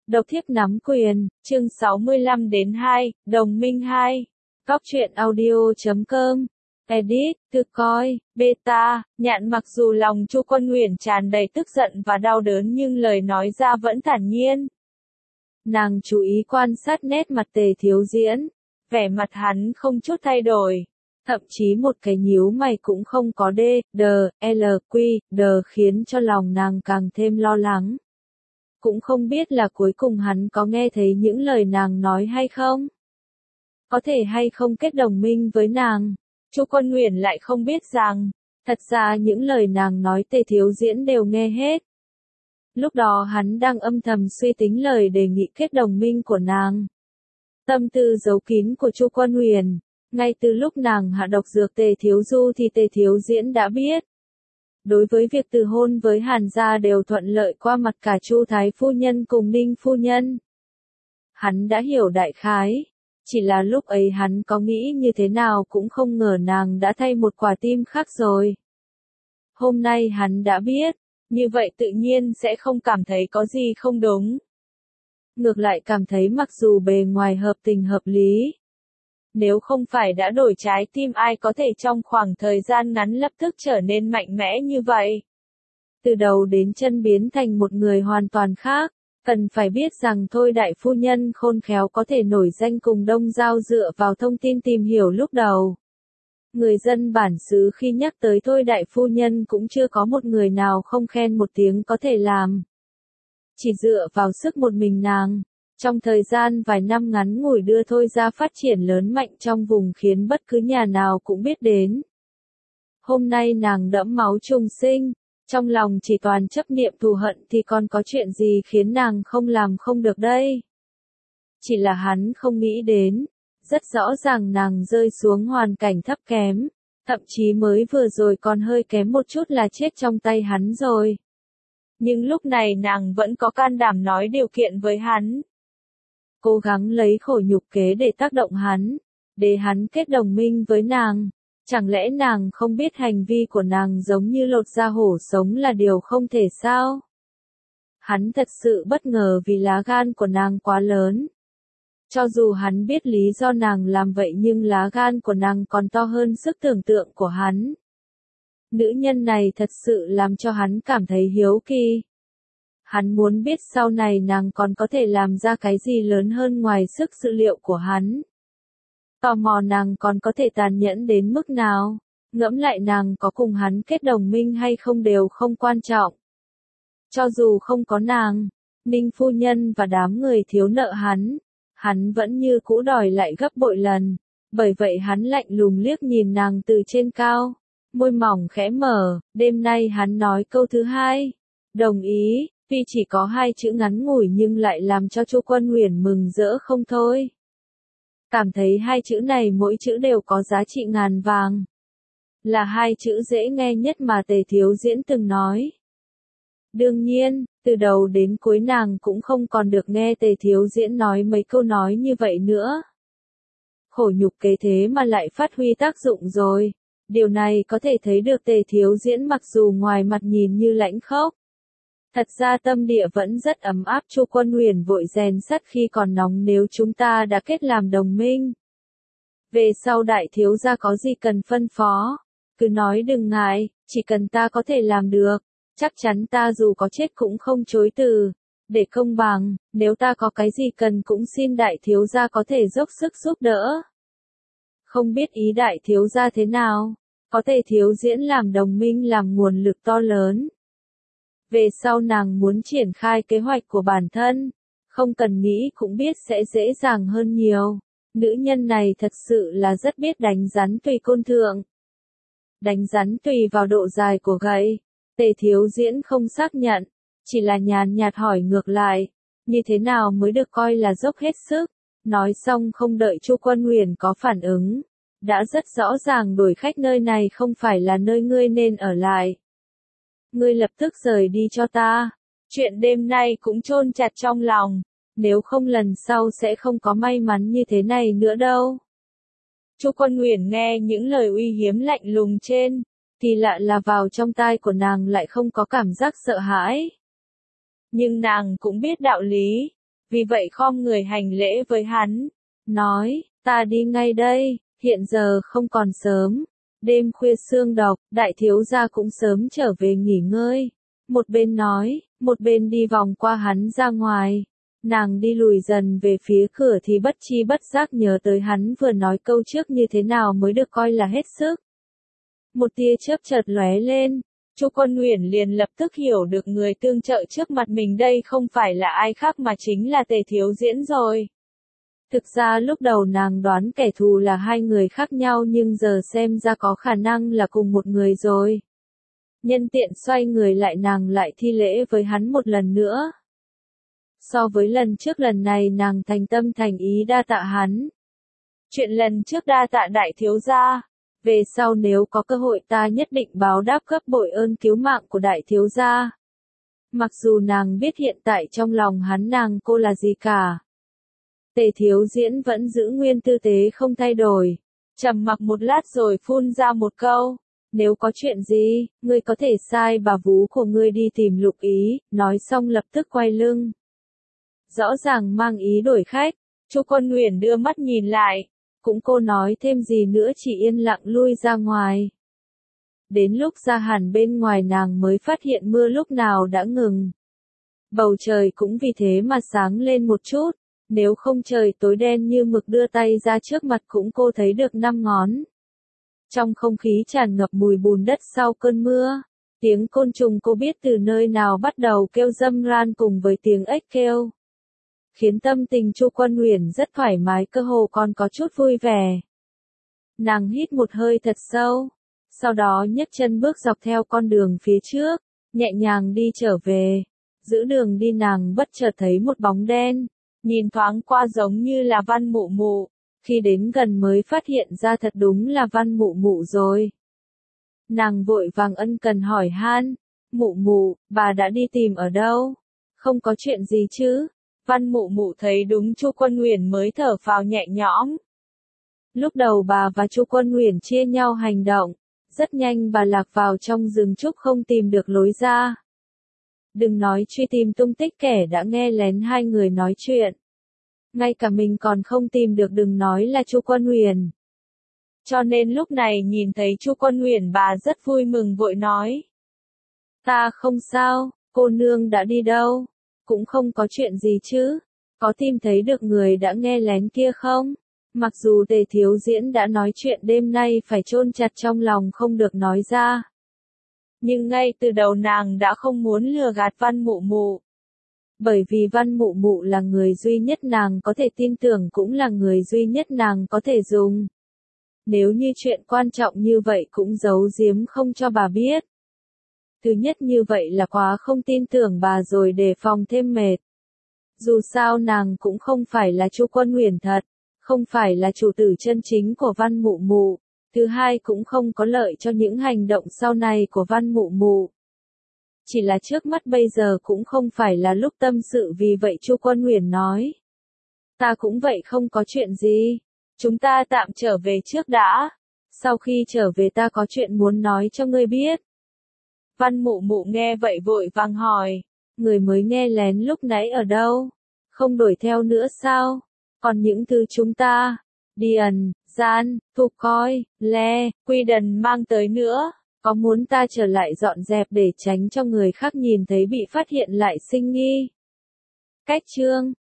Độc thiếp nắm quyền, chương 65 đến 2, đồng minh 2. Góc truyện audio.com. Edit, tự coi, beta, Nhạn mặc dù lòng Chu Quân Nguyền tràn đầy tức giận và đau đớn nhưng lời nói ra vẫn thản nhiên. Nàng chú ý quan sát nét mặt Tề Thiếu Diễn, vẻ mặt hắn không chút thay đổi. Thậm chí một cái nhíu mày cũng không có khiến cho lòng nàng càng thêm lo lắng. Cũng không biết là cuối cùng hắn có nghe thấy những lời nàng nói hay không? Có thể hay không kết đồng minh với nàng? Chu Quân Nguyền lại không biết rằng, thật ra những lời nàng nói Tề Thiếu Diễn đều nghe hết. Lúc đó hắn đang âm thầm suy tính lời đề nghị kết đồng minh của nàng. Tâm tư giấu kín của Chu Quân Nguyền, ngay từ lúc nàng hạ độc dược Tề Thiếu Du thì Tề Thiếu Diễn đã biết. Đối với việc từ hôn với Hàn gia đều thuận lợi qua mặt cả Chu Thái Phu Nhân cùng Ninh Phu Nhân. Hắn đã hiểu đại khái, chỉ là lúc ấy hắn có nghĩ như thế nào cũng không ngờ nàng đã thay một quả tim khác rồi. Hôm nay hắn đã biết, như vậy tự nhiên sẽ không cảm thấy có gì không đúng. Ngược lại cảm thấy mặc dù bề ngoài hợp tình hợp lý. Nếu không phải đã đổi trái tim ai có thể trong khoảng thời gian ngắn lập tức trở nên mạnh mẽ như vậy. Từ đầu đến chân biến thành một người hoàn toàn khác, cần phải biết rằng Thôi Đại Phu Nhân khôn khéo có thể nổi danh cùng Đông Giao dựa vào thông tin tìm hiểu lúc đầu. Người dân bản xứ khi nhắc tới Thôi Đại Phu Nhân cũng chưa có một người nào không khen một tiếng có thể làm. Chỉ dựa vào sức một mình nàng. Trong thời gian vài năm ngắn ngủi đưa Thôi ra phát triển lớn mạnh trong vùng khiến bất cứ nhà nào cũng biết đến. Hôm nay nàng đẫm máu trùng sinh, trong lòng chỉ toàn chấp niệm thù hận thì còn có chuyện gì khiến nàng không làm không được đây. Chỉ là hắn không nghĩ đến, rất rõ ràng nàng rơi xuống hoàn cảnh thấp kém, thậm chí mới vừa rồi còn hơi kém một chút là chết trong tay hắn rồi. Nhưng lúc này nàng vẫn có can đảm nói điều kiện với hắn. Cố gắng lấy khổ nhục kế để tác động hắn, để hắn kết đồng minh với nàng. Chẳng lẽ nàng không biết hành vi của nàng giống như lột da hổ sống là điều không thể sao? Hắn thật sự bất ngờ vì lá gan của nàng quá lớn. Cho dù hắn biết lý do nàng làm vậy nhưng lá gan của nàng còn to hơn sức tưởng tượng của hắn. Nữ nhân này thật sự làm cho hắn cảm thấy hiếu kỳ. Hắn muốn biết sau này nàng còn có thể làm ra cái gì lớn hơn ngoài sức dự liệu của hắn. Tò mò nàng còn có thể tàn nhẫn đến mức nào, ngẫm lại nàng có cùng hắn kết đồng minh hay không đều không quan trọng. Cho dù không có nàng, Ninh Phu Nhân và đám người thiếu nợ hắn vẫn như cũ đòi lại gấp bội lần, bởi vậy hắn lạnh lùng liếc nhìn nàng từ trên cao, môi mỏng khẽ mở, đêm nay hắn nói câu thứ hai, đồng ý. Tuy chỉ có hai chữ ngắn ngủi nhưng lại làm cho Chu Quân Nguyền mừng rỡ không thôi. Cảm thấy hai chữ này mỗi chữ đều có giá trị ngàn vàng. Là hai chữ dễ nghe nhất mà Tề Thiếu Diễn từng nói. Đương nhiên, từ đầu đến cuối nàng cũng không còn được nghe Tề Thiếu Diễn nói mấy câu nói như vậy nữa. Khổ nhục kế thế mà lại phát huy tác dụng rồi. Điều này có thể thấy được Tề Thiếu Diễn mặc dù ngoài mặt nhìn như lãnh khốc. Thật ra tâm địa vẫn rất ấm áp. Chu Quân Nguyền vội rèn sắt khi còn nóng nếu chúng ta đã kết làm đồng minh. Về sau đại thiếu gia có gì cần phân phó, cứ nói đừng ngại, chỉ cần ta có thể làm được, chắc chắn ta dù có chết cũng không chối từ. Để công bằng, nếu ta có cái gì cần cũng xin đại thiếu gia có thể dốc sức giúp đỡ. Không biết ý đại thiếu gia thế nào, có thể Thiếu Diễn làm đồng minh làm nguồn lực to lớn. Về sau nàng muốn triển khai kế hoạch của bản thân, không cần nghĩ cũng biết sẽ dễ dàng hơn nhiều. Nữ nhân này thật sự là rất biết đánh rắn tùy côn thượng. Đánh rắn tùy vào độ dài của gậy. Tề Thiếu Diễn không xác nhận, chỉ là nhàn nhạt hỏi ngược lại, như thế nào mới được coi là dốc hết sức. Nói xong không đợi Chu Quân Nguyền có phản ứng, đã rất rõ ràng đuổi khách nơi này không phải là nơi ngươi nên ở lại. Ngươi lập tức rời đi cho ta. Chuyện đêm nay cũng chôn chặt trong lòng. Nếu không lần sau sẽ không có may mắn như thế này nữa đâu. Chu Quân Nguyền nghe những lời uy hiếm lạnh lùng trên, thì lạ là vào trong tai của nàng lại không có cảm giác sợ hãi. Nhưng nàng cũng biết đạo lý. vì vậy khom người hành lễ với hắn, nói, ta đi ngay đây, hiện giờ không còn sớm, đêm khuya sương độc, đại thiếu gia cũng sớm trở về nghỉ ngơi. Một bên nói, một bên đi vòng qua hắn ra ngoài. Nàng đi lùi dần về phía cửa thì bất chi bất giác nhớ tới hắn vừa nói câu trước như thế nào mới được coi là hết sức. Một tia chớp chợt lóe lên, Chu Quân Uyển liền lập tức hiểu được người tương trợ trước mặt mình đây không phải là ai khác mà chính là Tề Thiếu Diễn rồi. Thực ra lúc đầu nàng đoán kẻ thù là hai người khác nhau nhưng giờ xem ra có khả năng là cùng một người rồi. Nhân tiện xoay người lại nàng lại thi lễ với hắn một lần nữa. So với lần trước lần này nàng thành tâm thành ý đa tạ hắn. Chuyện lần trước đa tạ đại thiếu gia. Về sau nếu có cơ hội ta nhất định báo đáp gấp bội ơn cứu mạng của đại thiếu gia. Mặc dù nàng biết hiện tại trong lòng hắn nàng cô là gì cả. Tề Thiếu Diễn vẫn giữ nguyên tư thế không thay đổi. Trầm mặc một lát rồi phun ra một câu. Nếu có chuyện gì, ngươi có thể sai bà vú của ngươi đi tìm Lục Ý, nói xong lập tức quay lưng. Rõ ràng mang ý đổi khách, Chu Quân Uyển đưa mắt nhìn lại, cũng cô nói thêm gì nữa chỉ yên lặng lui ra ngoài. Đến lúc ra hẳn bên ngoài nàng mới phát hiện mưa lúc nào đã ngừng. Bầu trời cũng vì thế mà sáng lên một chút, nếu không trời tối đen như mực đưa tay ra trước mặt cũng cô thấy được 5 ngón. Trong không khí tràn ngập mùi bùn đất sau cơn mưa, tiếng côn trùng cô biết từ nơi nào bắt đầu kêu râm ran cùng với tiếng ếch kêu. Khiến tâm tình Chu Quân Uyển rất thoải mái cơ hồ còn có chút vui vẻ. Nàng hít một hơi thật sâu, sau đó nhấc chân bước dọc theo con đường phía trước, nhẹ nhàng đi trở về. Giữa đường đi nàng bất chợt thấy một bóng đen, nhìn thoáng qua giống như là Văn Mụ Mụ, khi đến gần mới phát hiện ra thật đúng là Văn Mụ Mụ rồi. Nàng vội vàng ân cần hỏi han, Mụ Mụ, bà đã đi tìm ở đâu? Không có chuyện gì chứ? Văn Mụ Mụ thấy đúng Chu Quân Uyển mới thở phào nhẹ nhõm. Lúc đầu bà và Chu Quân Uyển chia nhau hành động, rất nhanh bà lạc vào trong rừng trúc không tìm được lối ra. Đừng nói truy tìm tung tích kẻ đã nghe lén hai người nói chuyện. Ngay cả mình còn không tìm được đừng nói là Chu Quân Uyển. Cho nên lúc này nhìn thấy Chu Quân Uyển bà rất vui mừng vội nói. Ta không sao, cô nương đã đi đâu? Cũng không có chuyện gì chứ, có tìm thấy được người đã nghe lén kia không? Mặc dù Tề Thiếu Diễn đã nói chuyện đêm nay phải chôn chặt trong lòng không được nói ra. Nhưng ngay từ đầu nàng đã không muốn lừa gạt Văn Mụ Mụ. Bởi vì Văn Mụ Mụ là người duy nhất nàng có thể tin tưởng cũng là người duy nhất nàng có thể dùng. Nếu như chuyện quan trọng như vậy cũng giấu giếm không cho bà biết. Thứ nhất như vậy là quá không tin tưởng bà rồi đề phòng thêm mệt. Dù sao nàng cũng không phải là Chu Quân Uyển thật, không phải là chủ tử chân chính của Văn Mụ Mụ. Thứ hai cũng không có lợi cho những hành động sau này của Văn Mụ Mụ. Chỉ là trước mắt bây giờ cũng không phải là lúc tâm sự vì vậy Chu Quân Uyển nói. Ta cũng vậy không có chuyện gì. Chúng ta tạm trở về trước đã. Sau khi trở về ta có chuyện muốn nói cho ngươi biết. Văn Mụ Mụ nghe vậy vội vàng hỏi. Người mới nghe lén lúc nãy ở đâu? Không đuổi theo nữa sao? Còn những thứ chúng ta, Điền, Gian, Thục Coi, Le, Quy Đần mang tới nữa, có muốn ta trở lại dọn dẹp để tránh cho người khác nhìn thấy bị phát hiện lại sinh nghi? Cách chương